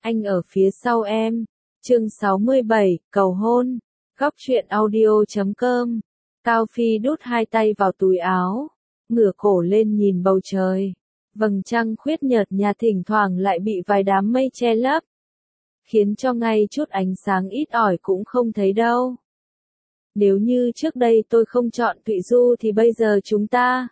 anh ở phía sau em. Chương 67, cầu hôn. Góc truyện audio.com. Cao Phi đút hai tay vào túi áo, ngửa cổ lên nhìn bầu trời. Vầng trăng khuyết nhợt nhạt thỉnh thoảng lại bị vài đám mây che lấp, khiến cho ngay chút ánh sáng ít ỏi cũng không thấy đâu. Nếu như trước đây tôi không chọn Thụy Du thì bây giờ chúng ta...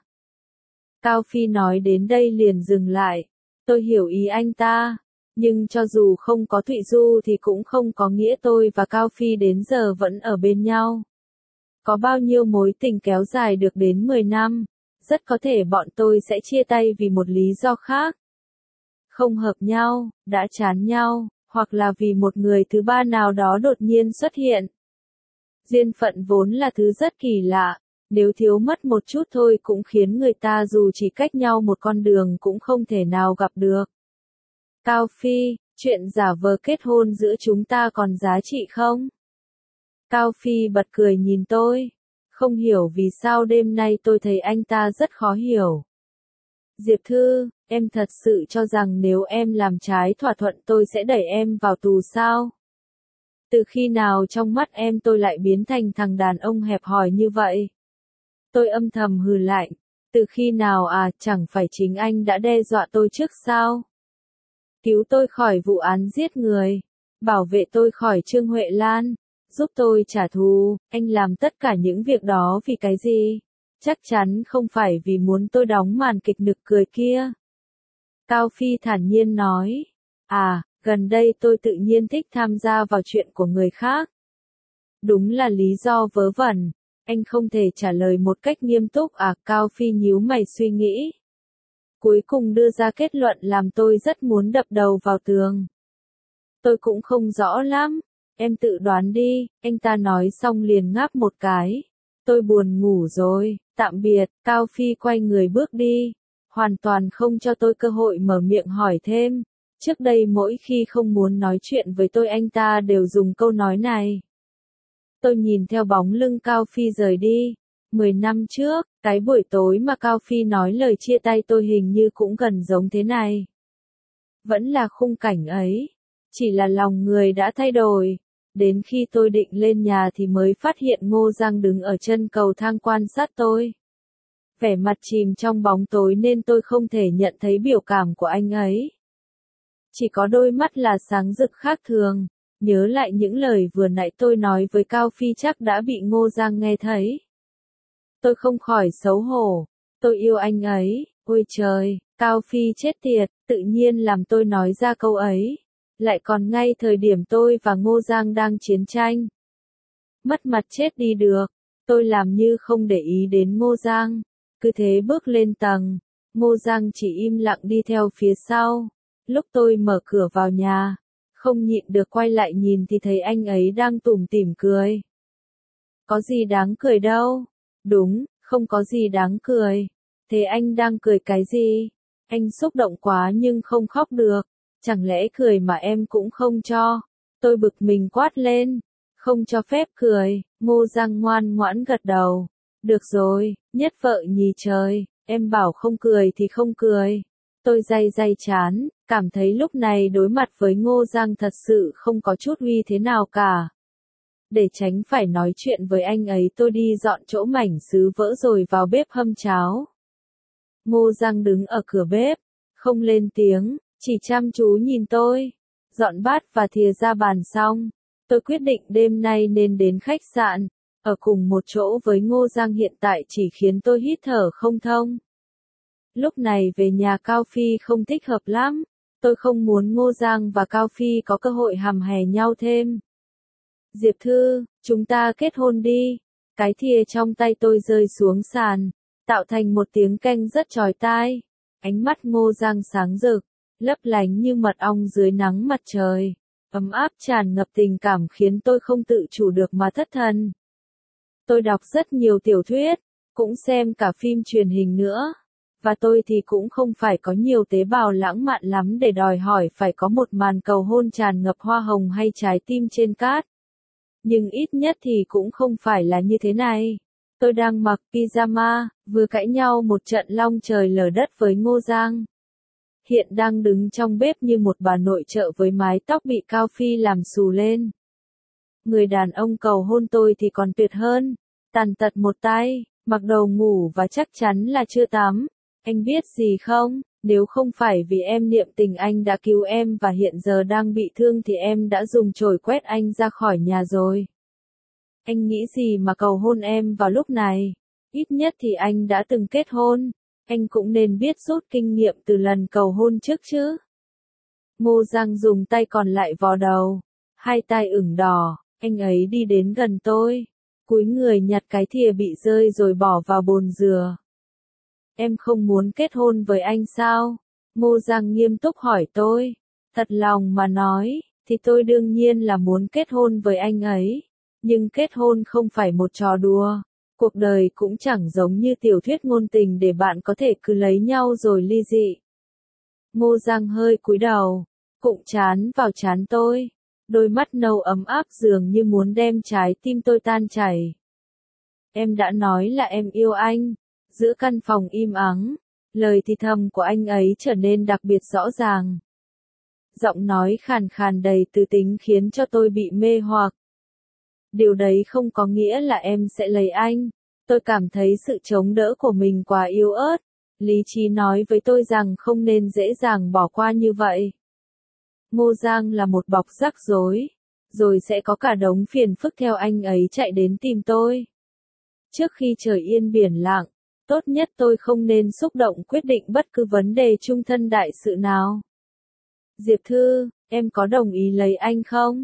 Cao Phi nói đến đây liền dừng lại. Tôi hiểu ý anh ta, nhưng cho dù không có Thụy Du thì cũng không có nghĩa tôi và Cao Phi đến giờ vẫn ở bên nhau. Có bao nhiêu mối tình kéo dài được đến 10 năm, rất có thể bọn tôi sẽ chia tay vì một lý do khác. Không hợp nhau, đã chán nhau, hoặc là vì một người thứ ba nào đó đột nhiên xuất hiện. Duyên phận vốn là thứ rất kỳ lạ, nếu thiếu mất một chút thôi cũng khiến người ta dù chỉ cách nhau một con đường cũng không thể nào gặp được. Cao Phi, chuyện giả vờ kết hôn giữa chúng ta còn giá trị không? Cao Phi bật cười nhìn tôi, không hiểu vì sao đêm nay tôi thấy anh ta rất khó hiểu. Diệp Thư, em thật sự cho rằng nếu em làm trái thỏa thuận tôi sẽ đẩy em vào tù sao? Từ khi nào trong mắt em tôi lại biến thành thằng đàn ông hẹp hòi như vậy? Tôi âm thầm hừ lạnh, từ khi nào chẳng phải chính anh đã đe dọa tôi trước sao? Cứu tôi khỏi vụ án giết người, bảo vệ tôi khỏi Trương Huệ Lan, giúp tôi trả thù, anh làm tất cả những việc đó vì cái gì? Chắc chắn không phải vì muốn tôi đóng màn kịch nực cười kia. Cao Phi thản nhiên nói, gần đây tôi tự nhiên thích tham gia vào chuyện của người khác. Đúng là lý do vớ vẩn, anh không thể trả lời một cách nghiêm túc Cao Phi nhíu mày suy nghĩ. Cuối cùng đưa ra kết luận làm tôi rất muốn đập đầu vào tường. Tôi cũng không rõ lắm, em tự đoán đi, anh ta nói xong liền ngáp một cái. Tôi buồn ngủ rồi, tạm biệt. Cao Phi quay người bước đi, hoàn toàn không cho tôi cơ hội mở miệng hỏi thêm. Trước đây mỗi khi không muốn nói chuyện với tôi anh ta đều dùng câu nói này. Tôi nhìn theo bóng lưng Cao Phi rời đi. 10 năm trước, cái buổi tối mà Cao Phi nói lời chia tay tôi hình như cũng gần giống thế này. Vẫn là khung cảnh ấy, chỉ là lòng người đã thay đổi. Đến khi tôi định lên nhà thì mới phát hiện Ngô Giang đứng ở chân cầu thang quan sát tôi. Vẻ mặt chìm trong bóng tối nên tôi không thể nhận thấy biểu cảm của anh ấy. Chỉ có đôi mắt là sáng rực khác thường. Nhớ lại những lời vừa nãy tôi nói với Cao Phi chắc đã bị Ngô Giang nghe thấy. Tôi không khỏi xấu hổ. Tôi yêu anh ấy, ôi trời, Cao Phi chết tiệt, tự nhiên làm tôi nói ra câu ấy. Lại còn ngay thời điểm tôi và Ngô Giang đang chiến tranh. Mất mặt chết đi được, tôi làm như không để ý đến Ngô Giang. Cứ thế bước lên tầng, Ngô Giang chỉ im lặng đi theo phía sau. Lúc tôi mở cửa vào nhà, không nhịn được quay lại nhìn thì thấy anh ấy đang tủm tỉm cười. Có gì đáng cười đâu? Đúng, không có gì đáng cười. Thế anh đang cười cái gì? Anh xúc động quá nhưng không khóc được. Chẳng lẽ cười mà em cũng không cho? Tôi bực mình quát lên. Không cho phép cười. Ngô Giang ngoan ngoãn gật đầu. Được rồi, nhất vợ nhì trời, em bảo không cười thì không cười. Tôi day chán, cảm thấy lúc này đối mặt với Ngô Giang thật sự không có chút uy thế nào cả. Để tránh phải nói chuyện với anh ấy tôi đi dọn chỗ mảnh sứ vỡ rồi vào bếp hâm cháo. Ngô Giang đứng ở cửa bếp, không lên tiếng, chỉ chăm chú nhìn tôi. Dọn bát và thìa ra bàn xong, tôi quyết định đêm nay nên đến khách sạn. Ở cùng một chỗ với Ngô Giang hiện tại chỉ khiến tôi hít thở không thông. Lúc này về nhà Cao Phi không thích hợp lắm. Tôi không muốn Ngô Giang và Cao Phi có cơ hội hằm hè nhau thêm. Diệp Thư, chúng ta kết hôn đi. Cái thìa trong tay tôi rơi xuống sàn, tạo thành một tiếng keng rất chói tai. Ánh mắt Ngô Giang sáng rực, lấp lánh như mật ong dưới nắng mặt trời. Ấm áp tràn ngập tình cảm khiến tôi không tự chủ được mà thất thần. Tôi đọc rất nhiều tiểu thuyết, cũng xem cả phim truyền hình nữa. Và tôi thì cũng không phải có nhiều tế bào lãng mạn lắm để đòi hỏi phải có một màn cầu hôn tràn ngập hoa hồng hay trái tim trên cát. Nhưng ít nhất thì cũng không phải là như thế này. Tôi đang mặc pyjama, vừa cãi nhau một trận long trời lở đất với Ngô Giang. hiện đang đứng trong bếp như một bà nội trợ với mái tóc bị Cao Phi làm xù lên. Người đàn ông cầu hôn tôi thì còn tuyệt hơn, tàn tật một tay, mặc đồ ngủ và chắc chắn là chưa tắm. Anh biết gì không, nếu không phải vì em niệm tình anh đã cứu em và hiện giờ đang bị thương thì em đã dùng chổi quét anh ra khỏi nhà rồi. Anh nghĩ gì mà cầu hôn em vào lúc này? Ít nhất thì anh đã từng kết hôn. Anh cũng nên biết rút kinh nghiệm từ lần cầu hôn trước chứ. Ngô Giang dùng tay còn lại vò đầu, hai tay ửng đỏ, anh ấy đi đến gần tôi, cúi người nhặt cái thìa bị rơi rồi bỏ vào bồn dừa. Em không muốn kết hôn với anh sao? Ngô Giang nghiêm túc hỏi tôi. Thật lòng mà nói, thì tôi đương nhiên là muốn kết hôn với anh ấy. Nhưng kết hôn không phải một trò đùa. Cuộc đời cũng chẳng giống như tiểu thuyết ngôn tình để bạn có thể cứ lấy nhau rồi ly dị. Ngô Giang hơi cúi đầu, cụng trán vào trán tôi. Đôi mắt nâu ấm áp dường như muốn đem trái tim tôi tan chảy. Em đã nói là em yêu anh. Giữa căn phòng im ắng, lời thì thầm của anh ấy trở nên đặc biệt rõ ràng. Giọng nói khàn khàn đầy tư tính khiến cho tôi bị mê hoặc. Điều đấy không có nghĩa là em sẽ lấy anh. Tôi cảm thấy sự chống đỡ của mình quá yếu ớt. Lý trí nói với tôi rằng không nên dễ dàng bỏ qua như vậy. Ngô Giang là một bọc rắc rối. Rồi sẽ có cả đống phiền phức theo anh ấy chạy đến tìm tôi. Trước khi trời yên biển lặng, tốt nhất tôi không nên xúc động quyết định bất cứ vấn đề chung thân đại sự nào. Diệp Thư, em có đồng ý lấy anh không?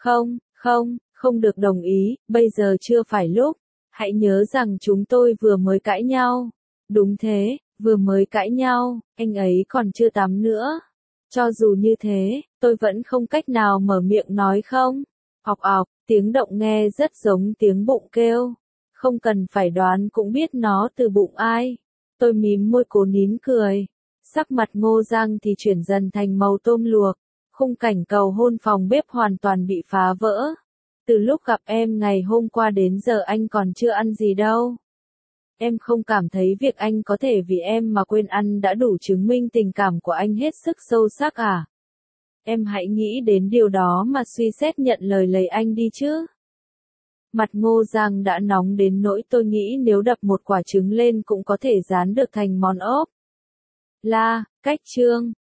Không được đồng ý, bây giờ chưa phải lúc. Hãy nhớ rằng chúng tôi vừa mới cãi nhau. Đúng thế, vừa mới cãi nhau, anh ấy còn chưa tắm nữa. Cho dù như thế, tôi vẫn không cách nào mở miệng nói không. Ọc ọc, tiếng động nghe rất giống tiếng bụng kêu. Không cần phải đoán cũng biết nó từ bụng ai. Tôi mím môi cố nín cười. Sắc mặt Ngô Giang thì chuyển dần thành màu tôm luộc. Khung cảnh cầu hôn phòng bếp hoàn toàn bị phá vỡ. Từ lúc gặp em ngày hôm qua đến giờ anh còn chưa ăn gì đâu. Em không cảm thấy việc anh có thể vì em mà quên ăn đã đủ chứng minh tình cảm của anh hết sức sâu sắc à? Em hãy nghĩ đến điều đó mà suy xét nhận lời lấy anh đi chứ. Mặt Ngô Giang đã nóng đến nỗi tôi nghĩ nếu đập một quả trứng lên cũng có thể rán được thành món ốp. Cách chương